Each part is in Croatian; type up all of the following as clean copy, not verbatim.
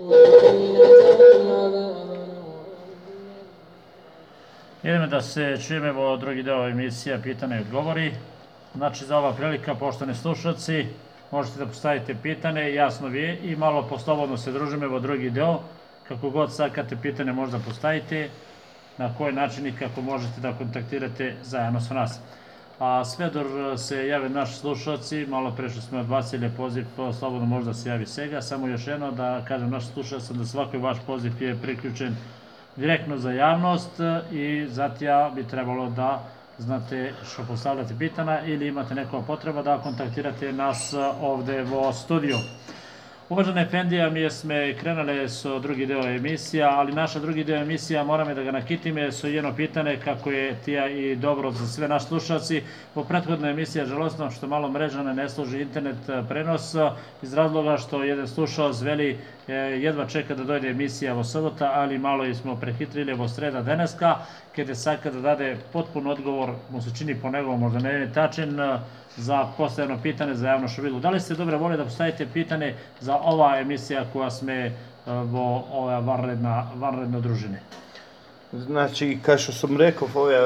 Idemo da se čujemo drugi deo emisija Pitanja i odgovori. Znači, za ova prilika, poštovani slušalci, možete da postavite pitanje, jasno vi, i malo poslobodno se družimo u drugi deo. Kako god sakate pitanje možda postavite, na koji način i kako možete da kontaktirate zajedno sa nas. A sve dok se jave naši slušalci, malo pre što smo odbacili poziv, slobodno možda se javi svega. Samo još jedno da kažem našim slušalcima da svaki vaš poziv je priključen direktno za javnost i zato bi trebalo da znate što postavljate pitanja ili imate neka potreba da kontaktirate nas ovde u studiju. Uvažene Efendija, mi sme krenule su drugi deo emisija, ali naša drugi deo emisija moramo da ga nakitime su jedno pitanje kako je tija i dobro za sve naši slušalci. Po prethodnoj emisiji je žalostno što malo mreža ne služi internet prenos iz razloga što jedan slušalac veli jedva čeka da dojde emisija vo sobota, ali malo smo prehitrili vo sreda deneska, kada saka da dade potpun odgovor, mu se čini po njegovom možda ne tačin, za postavljeno pitanje za javno šovilu. Da li ste dobre volje da postavite pitanje za ova emisija koja sme vo ova vanredna družine? Znači, kao što sam rekao,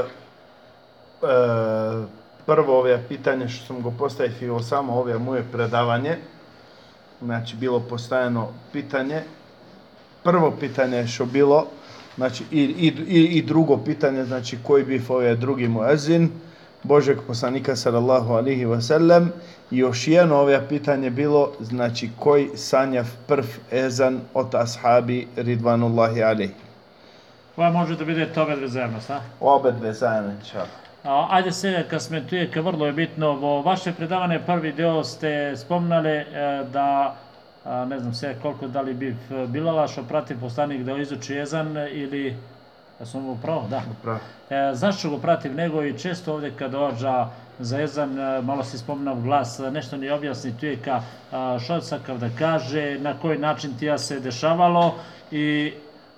prvo ove pitanje što sam go postavio samo ove moje predavanje, znači bilo postavljeno pitanje, prvo pitanje što bilo, znači i drugo pitanje, znači koji bi ove drugi muezin, Božeg poslanika sallallahu alihi wasallam, i još jedno ove pitanje bilo, znači koji sanjav prv ezan od ashabi ridvanullahi alihi. Koja može da bude obe dve zajedno, sa? Obe dve zajedno, inšallah. Ajde se, kad sme tu je, vrlo je bitno, vo vaše predavanje prvi deo ste spomnali da, ne znam sve koliko da li bi Bilala što prati poslanik da izuči ezan ili, ja sam upravo, da. Upravo. Zašto go pratim nego i često ovdje kad dođa za ezan, malo si spominao glas, nešto ni objasni tu je ka što sakav da kaže, na koji način tija se dešavalo i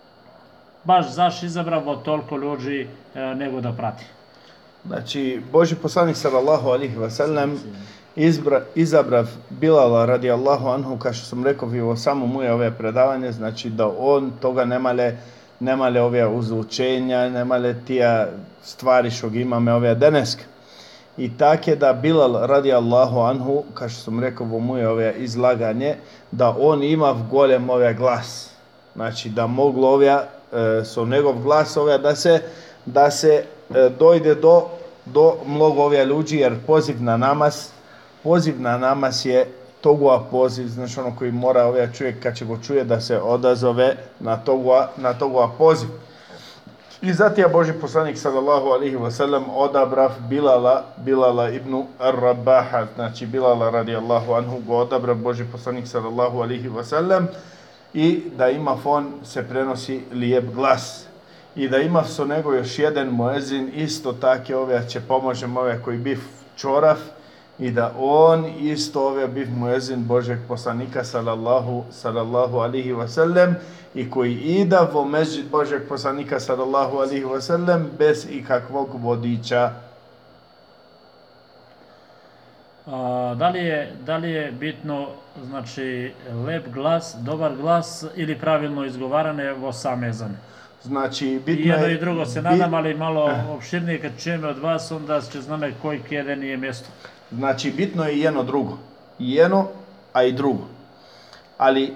baš zašto izabravo toliko ljudi nego da prati. Znači, Boži poslanik sallallahu alihi wasallam izabrav Bilala radijallahu anhu, kao što sam rekao i u samo moje ove predavanje, znači da on toga nemale ove uzvučenja, nemale tija stvari što imame ove deneske. I tako je da Bilal radijallahu anhu, kao što sam rekao u moje ove izlaganje, da on ima v golem ove glas. Znači da moglo ove, so njegov glas ove da se dojde do mnogo ove ljudi, jer poziv na namaz je togua poziv, znači ono koji mora ove čovjek kad će go čuje da se odazove na togua poziv. I zato je Boži poslanik sallallahu alihi wasallam odabrav Bilala ibn Rabaha, znači Bilala radijallahu anhu go odabrav Boži poslanik sallallahu alihi wasallam, i da ima on se prenosi lijep glas. I da ima so nego još jedan muezin, isto tako ove će pomožem ove koji bi čorav, i da on isto ove bi muezin Božeg poslanika sallallahu alihi wasallam, i koji ida vo mezđid Božeg poslanika sallallahu alihi wasallam bez ikakvog vodiča. Da li je bitno, znači, lep glas, dobar glas ili pravilno izgovarane vo sam ezan? Znači, bitno je... Jedno i drugo se nadam, ali malo opširnije kad čujeme od vas, onda će zname koji kjede nije mjesto. Znači, bitno je jedno drugo. Jedno, a i drugo. Ali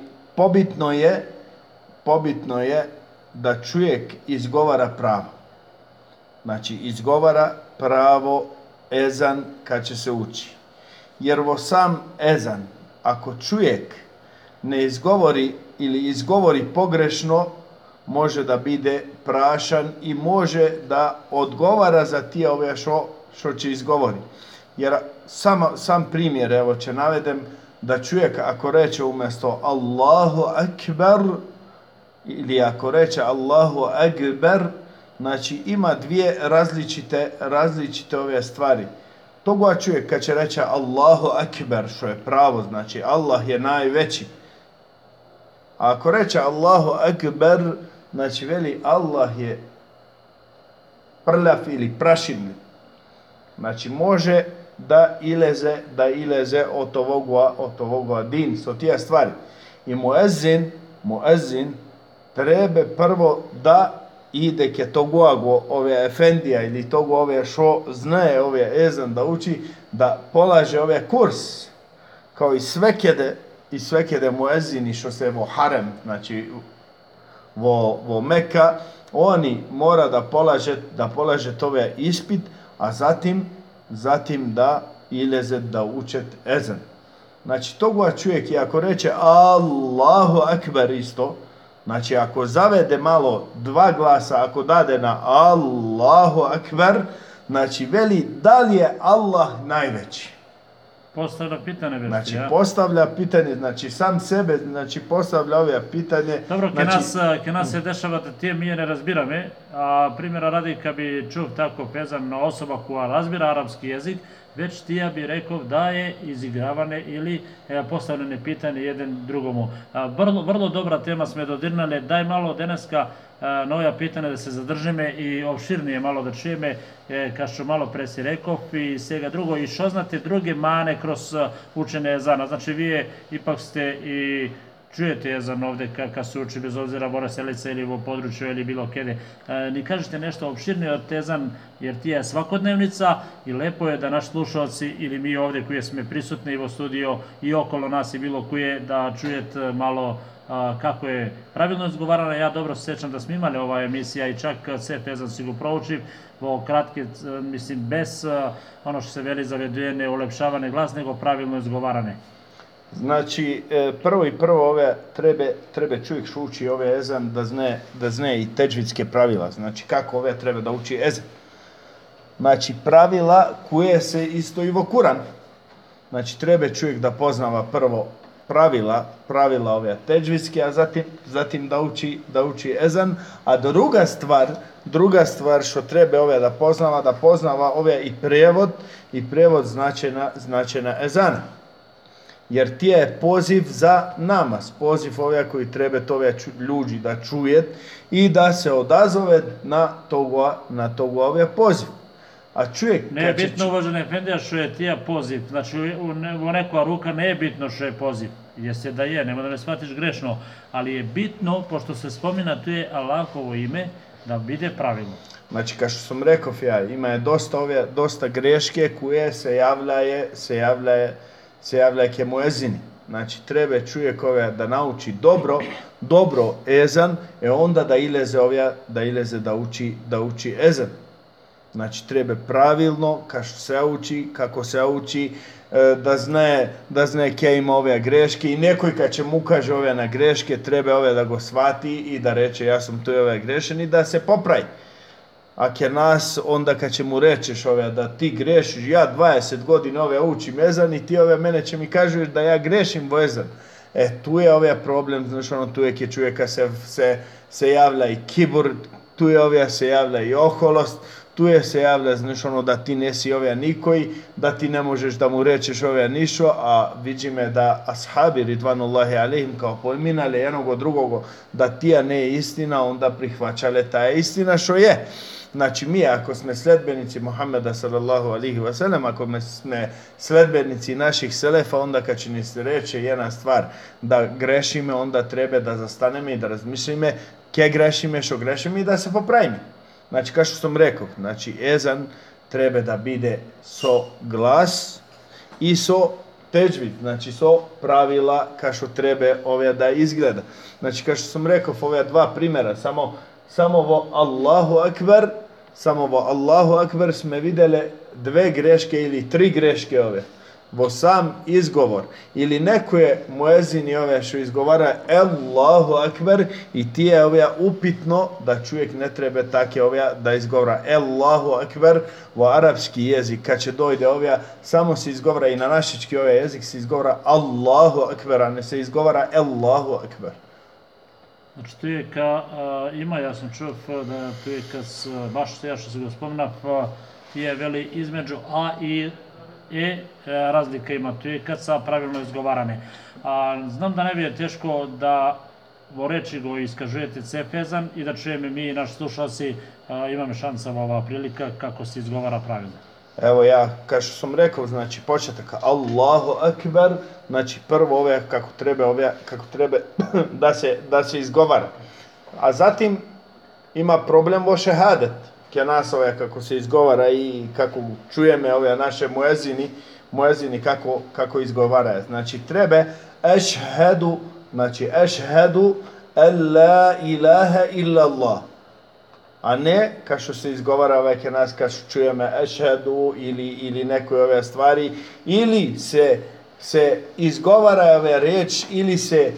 pobitno je da čovjek izgovara pravo. Znači, izgovara pravo ezan kad će se uči. Jer vo sam ezan, ako čovjek ne izgovori ili izgovori pogrešno, može da bide prašan i može da odgovara za tije ove što će izgovori. Jer sam primjer, evo će navedem, da čovjek ako reče umjesto Allahu Akbar ili ako reče Allahu Akbar, znači ima dvije različite ove stvari. Toga čovjek kad će reče Allahu Akbar, što je pravo, znači Allah je najveći. A ako reče Allahu Akbar, znači veli Allah je prljav ili prašinli. Znači može da ileze od ovoga din, so tija stvari. I muezin muezzin treba prvo da ide ke togu ove efendija ili togu ove šo znaje ove ezan da uči, da polaže ove kurs, kao i svekede muezzini što se vo harem, znači vo Meka, oni mora da polaže tove ispit, a zatim da ileze da učet ezan. Znači toga čovjek i ako reče Allahu Akbar isto, znači ako zavede malo dva glasa, ako dade na Allahu Akbar, znači veli da li je Allah najveći. Postavlja pitanje, znači postavlja pitanje, znači sam sebe, znači postavlja ove pitanje. Dobro, ke nas se dešava da tije mi je ne razbirame, a primjera radi kad bi čuv tako pezan osoba koja razbira arapski jezik, već tija bi rekao da je izigravane ili postavljene pitanje jedan drugomu. Vrlo dobra tema sme dodirnali, daj malo deneska nova pitanja da se zadržime i opširnije malo da čujeme, kao što malo pre si rekao, i svega drugo, i što znate druge mane kroz učenje ezana. Znači vi ipak ste i čujete ezan ovde kad se uči, bez obzira Bora Selica ili u području ili bilo kede. Ni kažete nešto opširnije od ezan, jer ti je svakodnevnica i lepo je da naši slušalci ili mi ovde koji smo prisutni u studio i okolo nas i bilo koje da čujete malo kako je pravilno izgovarano. Ja dobro se sjećam da smo imali ova emisija i čak cef ezan si go proučiv, kratke, mislim, bez ono što se veli zavedujene, ulepšavane glas, nego pravilno izgovarane. Znači, prvo ove treba čovjek što uči ove ezan da zne i teđvidske pravila. Znači, kako ove treba da uči ezan. Znači, pravila koje se isto i vo Kuran. Znači, treba čovjek da poznava prvo pravila ove teđvidske, a zatim da uči ezan. A druga stvar što treba ove da poznava ove i prevod značena ezana. Jer ti je poziv za namaz, poziv ove koji treba tove ljudi da čuje i da se odazove na togo ove poziv. A čovjek... Ne je bitno, uvažene Efendija, što je tija poziv. Znači, u nekova ruka ne je bitno što je poziv. Jeste da je, nema da ne shvatiš grešno, ali je bitno, pošto se spomina tu je Allahovo ime, da bide pravilno. Znači, kao što sam rekao, ima je dosta greške koje se javlja ke muezini. Znači, treba čovjek da nauči dobro ezan, onda da ileze da uči ezan. Znači, treba pravilno, kako se uči, da zna ke ima ove greške i nekoj kad će mu kaže ove na greške, treba da go shvati i da reče ja sam tu ove grešen i da se popravi. A ke nas, onda kad će mu rečeš da ti grešiš, ja 20 godina učim ezan i ti mene će mi kažeš da ja grešim vo ezan. Tu je problem, znaš, tu je ke čovjeka se javlja i kibur, tu je se javlja i oholost, tu se javlja, znaš, da ti nesi nikoji, da ti ne možeš da mu rečeš nišo, a vidime da ashabi ridvanullahi alihim kao pojminali jednog od drugog da tija ne je istina, onda prihvaćale ta je istina što je. Znači mi ako smo sledbenici Muhammeda sallallahu alihi wasallam, ako smo sledbenici naših selefa, onda kad će ni se reče jedna stvar da grešime, onda treba da zastanemo i da razmišljime ke grešime, što grešime i da se popravimo. Znači, kao što sam rekao, znači ezan treba da bide so glas i so teđvid, znači so pravila kao što treba da izgleda. Znači, kao što sam rekao, ove dva primjera, samo vo Allahu Akbar smo vidjeli dve greške ili tri greške vo sam izgovor. Ili neko je muezini što izgovara Allahu Akbar i ti je upitno da čovjek ne treba take da izgovara Allahu Akbar vo arapski jezik. Kad će dojde samo se izgovara i na našički jezik se izgovara Allahu Akbar, a ne se izgovara Allahu Akbar. Znači tu je ima, ja sam čuo da tu je baš što se go spomnav, je veli između A i E, razlika ima tu je kad sa pravilno izgovarane. Znam da ne bi je teško da vo reči go iskažujete cef ezan i da čujeme mi i naši slušalci, imamo šansa ova prilika kako se izgovara pravilno. Evo ja, kao što sam rekao, znači početak Allahu Akbar, znači prvo ove kako treba da se izgovara. A zatim ima problem vo šehadet, nas ove kako se izgovara i kako čujeme ove naše muezini kako izgovaraju. Znači treba ešhedu, znači ešhedu en la ilaha illa Allah. A ne, kao što se izgovara ove nas, kao što čujeme ešhedu ili nekoj ove stvari, ili se izgovara ove riječ, ili se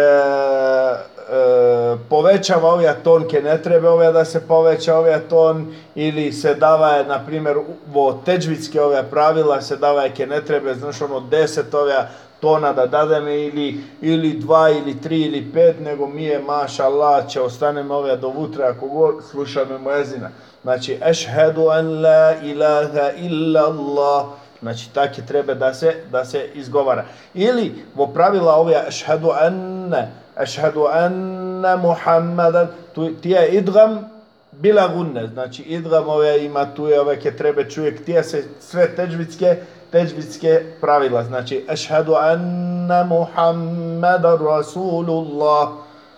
povećava ove tonke, ne treba ove da se poveća ove ton, ili se davaje, na primjer, vo teđvitske ove pravila se davaje ke ne treba, znaš 10 ove tona da dademe ili 2 ili 3 ili 5, nego mi je maša Allah će ostanemo ove do vutra ako god slušamo muezina. Znači ešhedu an la ilaha illa Allah. Znači tako treba da se izgovara. Ili vo pravila ove ešhedu anna Muhammadan, ti je idgam bila gunne, znači idgam ove ima tu je ove ke treba čujek, tije se sve teđvitske pravila, znači ešhedu anna Muhammadan Rasulullah.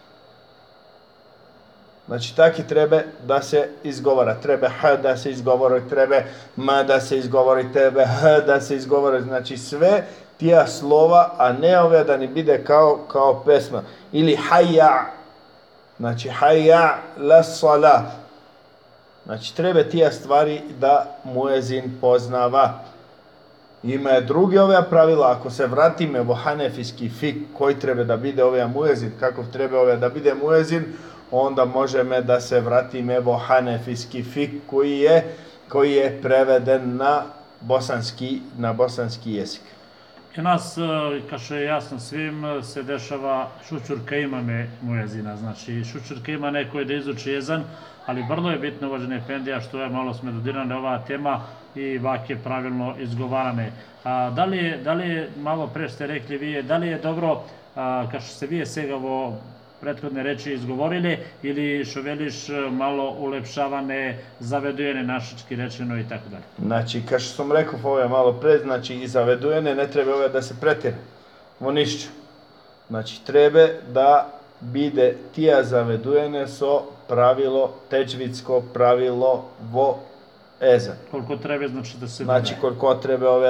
Znači tako treba da se izgovara, treba h da se izgovori, treba m da se izgovori, treba h da se izgovori, znači sve tija slova, a ne ove da ne bide kao pesma. Ili hayya, znači hayya la salah. Znači treba tija stvari da muezin poznava. Ima drugi ove pravila, ako se vratime vo hanefijski fik koji treba da bide ove muezin, kako treba ove da bide muezin, onda možemo da se vratime vo hanefijski fik koji je preveden na bosanski jezik. Kod nas, kao što je jasno svim, se dešava šučurka imame muezina, znači šučurka ima neko da izuči jezan, ali vrlo je bitno, uvaženi efendija, što je malo smo dodirane ova tema i vake pravilno izgovarane. Da li je, malo pre ste rekli vi, da li je dobro, kao što ste vi segavo prethodne reči izgovorili, ili što veliš malo ulepšavane, zavedujene našički rečeno i tako dalje? Znači, kao što sam rekao ove malo pre, znači i zavedujene ne treba ove da se pretjera vo nišću. Znači, treba da bide tija zavedujene so pravilo, teđvitsko pravilo vo ezan. Koliko treba znači da se znači koliko treba ove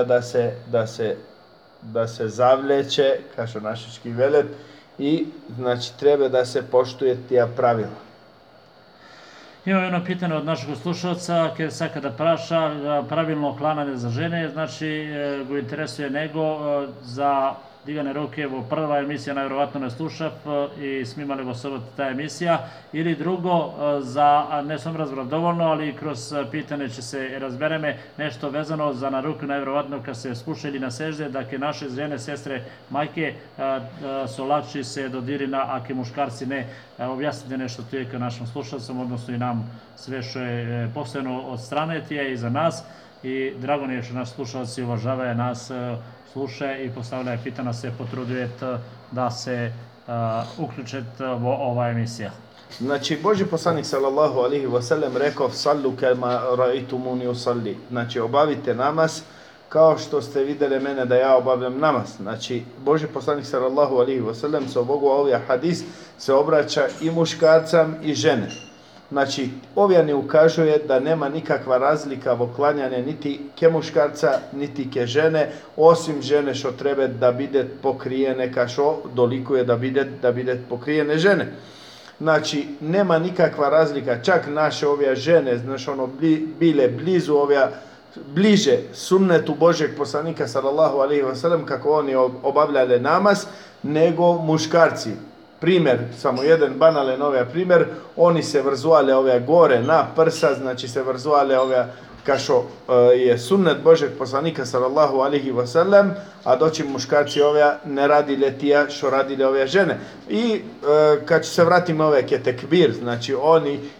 da se zavljeće, kao što našički velet, i znači treba da se poštuje tija pravila. Imamo jedno pitanje od našeg slušalca, kada se kada praša pravilno klananje za žene, znači go interesuje nego za digane ruke, evo prva emisija najvjerovatno ne slušav i smimali vo sobot ta emisija, ili drugo, za ne sam razbrav dovoljno, ali kroz pitanje će se razbereme nešto vezano za na ruku najvjerovatno kad se spuša ili na sežde, da ke naše žene, sestre, majke su lakši se dodirina, a ke muškarci ne. Objasnite nešto tu je ka našim slušalcom, odnosno i nam sve što je postojeno od strane tije i za nas, i drago mi je što naši slušalci uvažavaju nas, slušaju i postavljaju pitanja, se potruduje da se uključite u ova emisija. Znači, Božji poslanik sallallahu alejhi ve sellem rekao: "Sallu kema ra'aytumuni usalli." Znači, obavite namaz kao što ste vidjeli mene da ja obavljam namaz. Znači, Božji poslanik sallallahu alejhi ve sellem se ovaj hadis se obraća i muškarcam i žene. Znači, ovdje ukazuje da nema nikakva razlika u klanjanju niti ke muškarca, niti ke žene, osim žene što treba da bide pokrijene, kao što dolikuje da bide pokrijene žene. Znači, nema nikakva razlika, čak naše ove žene, znači bile bliže sunnetu Božjeg poslanika sallallahu alejhi ve sellem, kako oni obavljali namaz, nego muškarci. Primjer, samo jedan banalan primjer, oni se vrzuale ove gore na prsa, znači se vrzuale ove kao što je sunnet Božeg poslanika sallallahu alejhi ve sellem, a doći muškarci ove ne radile tija što radile ove žene. I kad se vratimo ove ke tekbir, znači oni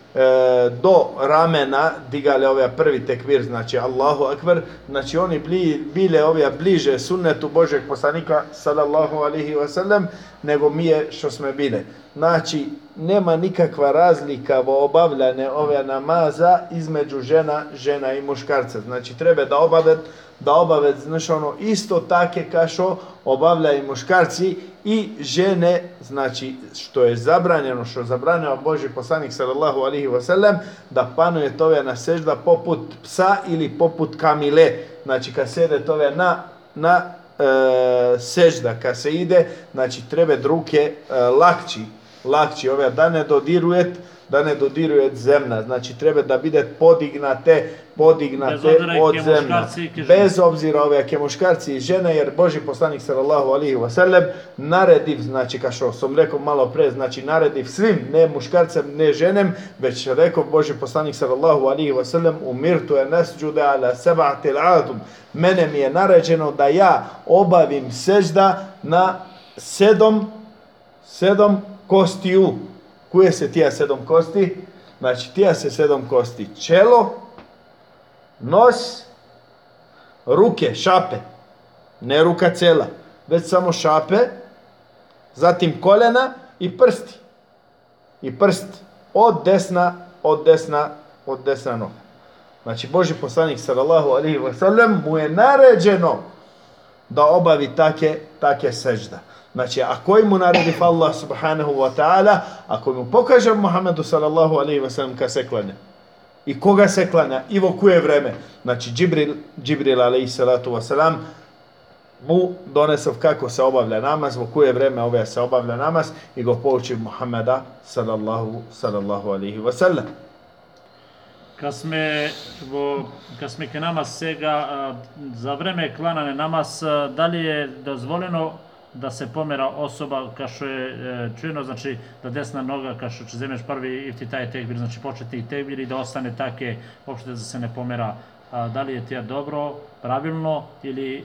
do ramena digali ovaj prvi tekbir, znači Allahu Akbar, znači oni bile ove bliže sunnetu Božeg poslanika sallallahu alaihi wasallam nego mi je što smo bile. Znači nema nikakva razlika u obavljane ove namaza između žena i muškarca. Znači treba da obave znači ono isto take kao obavljaju muškarci i žene, znači što je zabranjeno, što zabranjava Božji poslanik sallallahu alaihi wasallam, da panuje tove na sežda poput psa ili poput kamile. Znači kad sede tove na sežda, kad se ide, znači treba ruke lakći ove, da ne dodiruje zemlja, znači treba da bude podignate od zemlja. Bez obzira ove ke muškarci i žene, jer Božji poslanik sallallahu alaihi wasallam narediv, znači kao što sam rekao malo pre, znači narediv svim, ne muškarcem, ne ženem, već rekao Božji poslanik sallallahu alaihi wasallam, umirtu je nasđude ala sab'atil adum, mene mi je naređeno da ja obavim sežda na sedam kostiju. Koje se tija 7 kosti? Znači tija se 7 kosti. Čelo, nos, ruke, šape. Ne ruka cela, već samo šape. Zatim koljena i prsti. I prst od desna noga. Znači Božji poslanik sallallahu alaihi wasallam mu je naređeno da obavi take sežda. Znači, ako mu naredi Allah subhanahu wa ta'ala, ako mu pokaže Muhammedu sallallahu alaihi wa sallam kad se klanja. I koga se klanja, i vo koje vreme. Znači, Džibril alaihi salatu wa salam mu donesov kako se obavlja namaz, vo koje vreme se obavlja namaz i go pouči Muhammeda sallallahu alaihi wa sallam. Kad sme ke namaz sega, za vreme klanane namaz, da li je dozvoljeno da se pomera osoba kao što je čujeno, znači da desna noga kao što će zemeš prvi i taj tekbir, znači početi tekbir i da ostane take, uopšte da se ne pomera. Da li je to dobro, pravilno ili...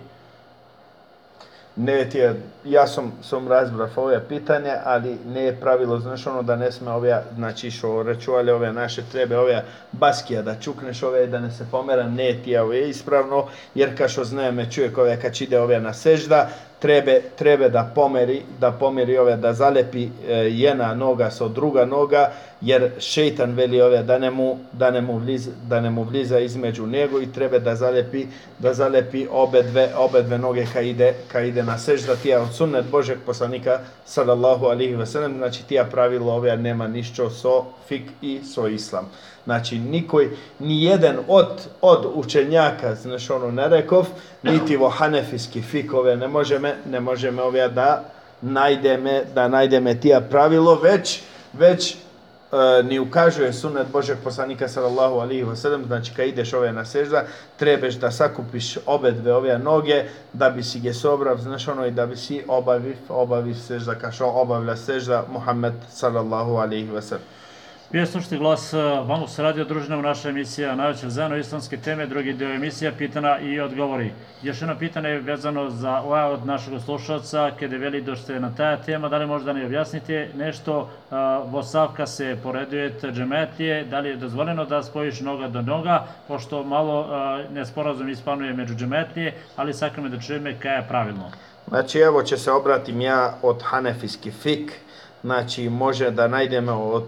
Ne, ja sam razbrao ove pitanje, ali ne je pravilo, znaš ono da ne sme ove, znači što rečuvali ove naše trebe, ove baskija, da čukneš ove da ne se pomera, ne tija ove ispravno, jer kao što znamo čovjek ove kad ide ove na sežda, treba da pomeri ove, da zalepi jedna noga sa druga noga, jer šejtan veli ove da ne mu vliza između njego i treba da zalepi obe dve noge kad ide na sežda. Tija od sunnet Božeg poslanika sallallahu alaihi wa sallam, znači tija pravilo ove nema ništa so fik i so islam. Znači, ni jedan od učenjaka, znači ono ne rekov, niti vo hanefijski fikove ne možeme ove da najdeme tija pravilo, već ni ukazuje sunnet Božeg poslanika sallallahu alaihi wa sallam, znači kad ideš ove na sežda, trebaš da sakupiš obe dve ove noge, da bi si ge sobrav, znači ono i da bi si obaviv sežda, kao što obavlja sežda Muhammed sallallahu alaihi wa sallam. Prije slušati glas, vamo se radio družina u naša emisija, najveća zajedno islamske teme, drugi dio emisija, pitana i odgovori. Još jedno pitanje je vezano za od našeg slušalca, kada veli došte na ta tema, da li možda ne objasnite nešto, vosavka se poreduje džemetlije, da li je dozvoljeno da spojiš noga do noga, pošto malo nesporazum ispanuje među džemetlije, ali sakame da čujeme kaj je pravilno. Znači evo će se obratim ja od hanefijski fik. Znači, može da najdemo od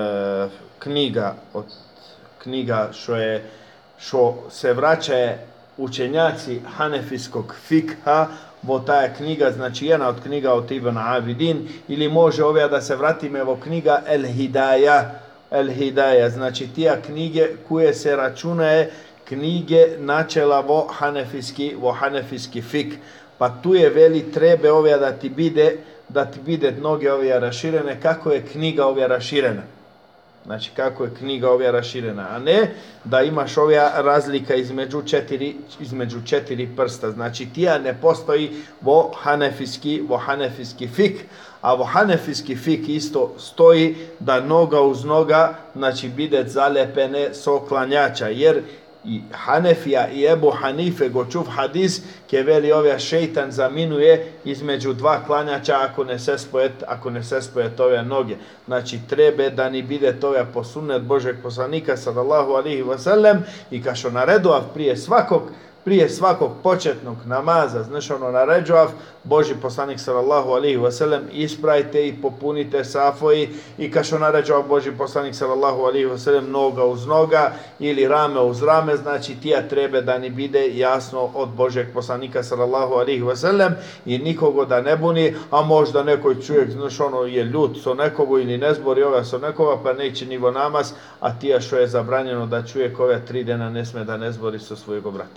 knjiga što se vraćaju učenjaci hanefijskog fikha, vo ta je knjiga, znači jedna od knjiga od Ibn Abidin, ili može ove da se vratime vo knjiga El Hidaja, znači tija knjige koje se računaje knjige načela vo hanefijski fik. Pa tu je veli treba ove da ti bide noge ove raširene, kako je knjiga ove raširena. Znači kako je knjiga ove raširena, a ne da imaš ove razlika između četiri prsta. Znači tija ne postoji vo hanefijski fik, a vo hanefijski fik isto stoji da noga uz noga, znači bide zalepene so klanjača, jer i Hanefija i Ebu Hanife go čuv hadis, ke veli ovja šeitan zaminuje između dva klanjača ako ne se spoje tove noge. Znači treba da ni bide tove po sunnet Božeg poslanika sallallahu alihi wasallam i kašo naredovav prije svakog početnog namaza, znači naređovav Boži poslanik sallallahu alihi wasallam, ispravite i popunite safoji i kašo naređovav Boži poslanik sallallahu alihi wasallam, noga uz noga ili rame uz rame, znači tija treba da ni bide jasno od Božeg poslanika sallallahu alihi wasallam i nikogo da ne buni, a možda nekoj čovjek, znači je ljut so nekogo ili ne zbori ove so nekoga pa neće nivo namaz, a tija što je zabranjeno da čovjek ove 3 dana ne sme da ne zbori so svojeg brata.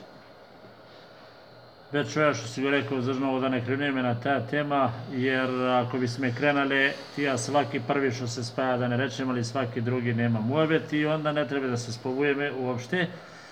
Već ja što si bi rekao, zrnovo da ne krenujeme na ta tema, jer ako bi sme krenali, tija svaki prvi što se spaja, da ne rečem, ali svaki drugi nema muebet i onda ne treba da se spovujeme uopšte.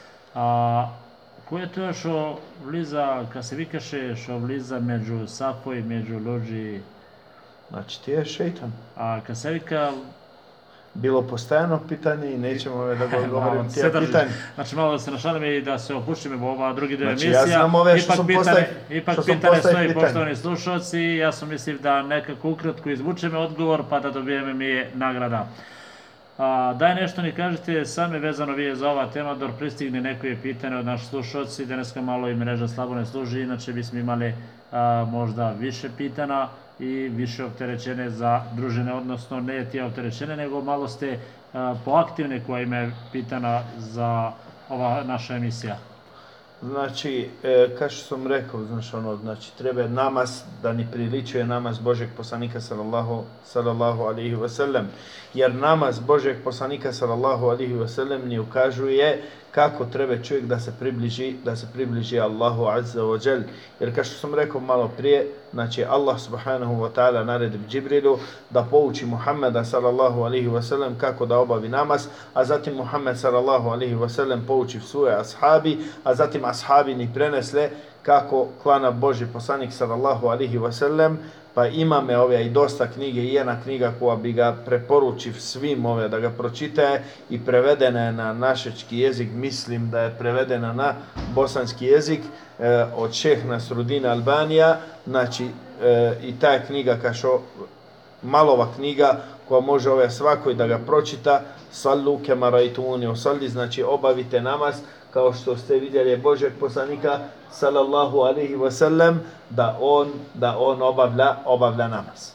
Ko je to što vliza, kad se vikaše, što vliza među safoj, među lođi? Znači ti je šeitan. A kad se vika... Bilo postajano pitanje i nećemo da ga odgovorim tija pitanje. Znači malo da se našalimo i da se opuštimo u ova drugi dio znači, emisija. Ja znam ove što sam ipak pitanje stoji, poštovani slušalci, ja sam mislim da nekako ukratko izvučeme odgovor pa da dobijeme mi nagrada. Daj nešto ni kažete same vezano vi za ova tema, dok pristigne neko je pitanje od naših slušalci, dneska malo i mreža slabo ne služi, inače bismo imali možda više pitana i više opterećene za družine, odnosno ne tije opterećene, nego malo ste poaktivne koja ima je pitana za ova naša emisija. Znači, kao što sam rekao, znači treba namaz da ni priličuje namaz Božeg poslanika sallallahu alihi wasallam, jer namaz Božeg poslanika sallallahu alihi wasallam ni ukazuje kako treba čovjek da se približi Allahu azza wa jal. Jer kao što sam rekao malo prije, znači Allah subhanahu wa ta'ala naredi Džibrilu da pouči Muhammeda sallallahu alihi wasallam kako da obavi namaz, a zatim Muhammed sallallahu alihi wasallam pouči svoje ashabi, a zatim ashabi ni prenesle kako klana Boži poslanik sallallahu alihi wasallam. Pa imame ove i dosta knjige i jedna knjiga koja bi ga preporučiv svim ove da ga pročitaje i prevedena je na našečki jezik, mislim da je prevedena na bosanski jezik od šeh Nasrudina Albanija, znači i ta knjiga kašo malova knjiga koja može ove svakoj da ga pročita, sallu kema rajtumuni usalli, znači obavite namaz kao što ste vidjeli Božeg poslanika sallallahu alihi wasallam da on obavlja namaz.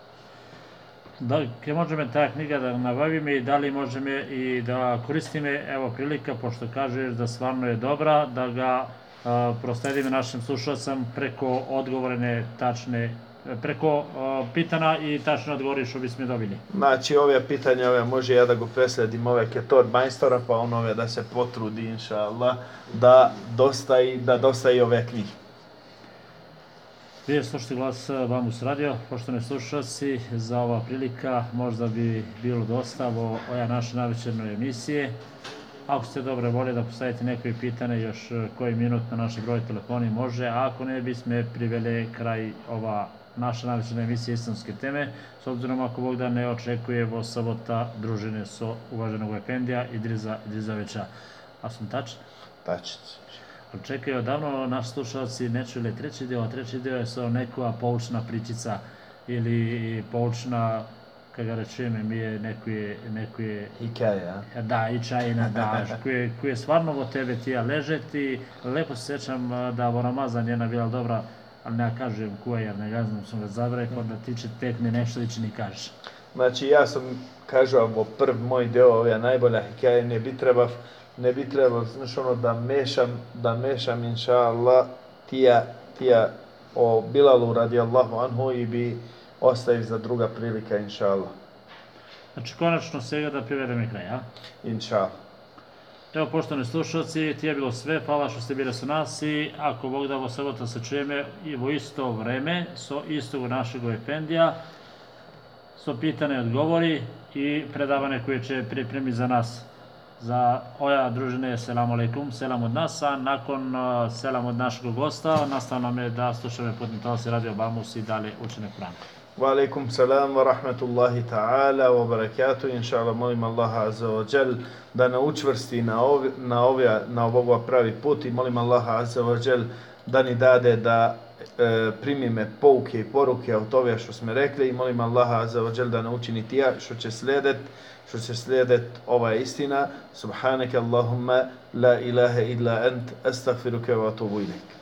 Da, ke možeme ta knjiga da nabavimo i da li možeme i da koristime, evo prilika, pošto kažeš da stvarno je dobra, da ga prosledimo našim slušalcem preko odgovorene tačne, preko pitana i tačne odgovori što bismo dobili. Znači ove pitanja može ja da go presledim ketor majstora, pa on da se potrudi inša Allah da dostaji ove knjige. Vi slušate glas Bambus Radio, poštovani slušalci, za ova prilika možda bi bilo dosta o naše navečernoj emisije. Ako ste dobre volje da postavite neko pitanje još koji minut na naš broj telefoni može, a ako ne bismo priveli kraj ova naša navečerna emisija islamske teme, s obzirom ako Bog da ne očekuje vo sabota družine so uvaženog efendija Idrizovića. A sam tačan? Tačan. Čekaju odavno naši slušalci ne čuli treći dio, a treći dio je so neka poučna pričica ili poučna, kako ga rečeme, mi je neko je... Hikaja. Da, i čajina, da, koje stvarno vo tebe tija ležeti. Lepo se sjećam da vo Ramazan jedna bila dobra, ali ne kažem koja, jer ne znam sam ga zabrekao, da ti će tek nešto ići ni kažeš. Znači ja sam kažu prv moj deo ove najbolja hikaja, ne bi trebao, znaš da mešam inša Allah tija o Bilalu radijallahu anhu i bi ostavi za druga prilika inša Allah. Znači konačno svega da privedem i kraj, a? Inša Allah. Evo poštovani slušalci, ti je bilo sve, hvala što ste bili sa nas i ako Bog da vo sabota se čujeme i vo isto vreme, so istog našeg efendija, so pitane i odgovori i predavane koje će pripremiti za nas. Za oja družine, selam alaikum, selam od nas, a nakon selam od našeg gosta, nastavno nam je da slušamo putni talasi Radio Bambus i dalje učene Kur'an. Wa alaikum salam wa rahmatullahi ta'ala wa barakatuh. Inšallah molim Allaha azza wa jal da nas učvrsti na ovog pravi put i molim Allaha azza wa jal da ni dade da primime pouke i poruke od toga što smo rekli i molim Allaha azza wa jal da naučini tija što će slijedet ova istina. Subhanaka Allahumma la ilaha illa ant astaghfiruka wa atubu ilaik.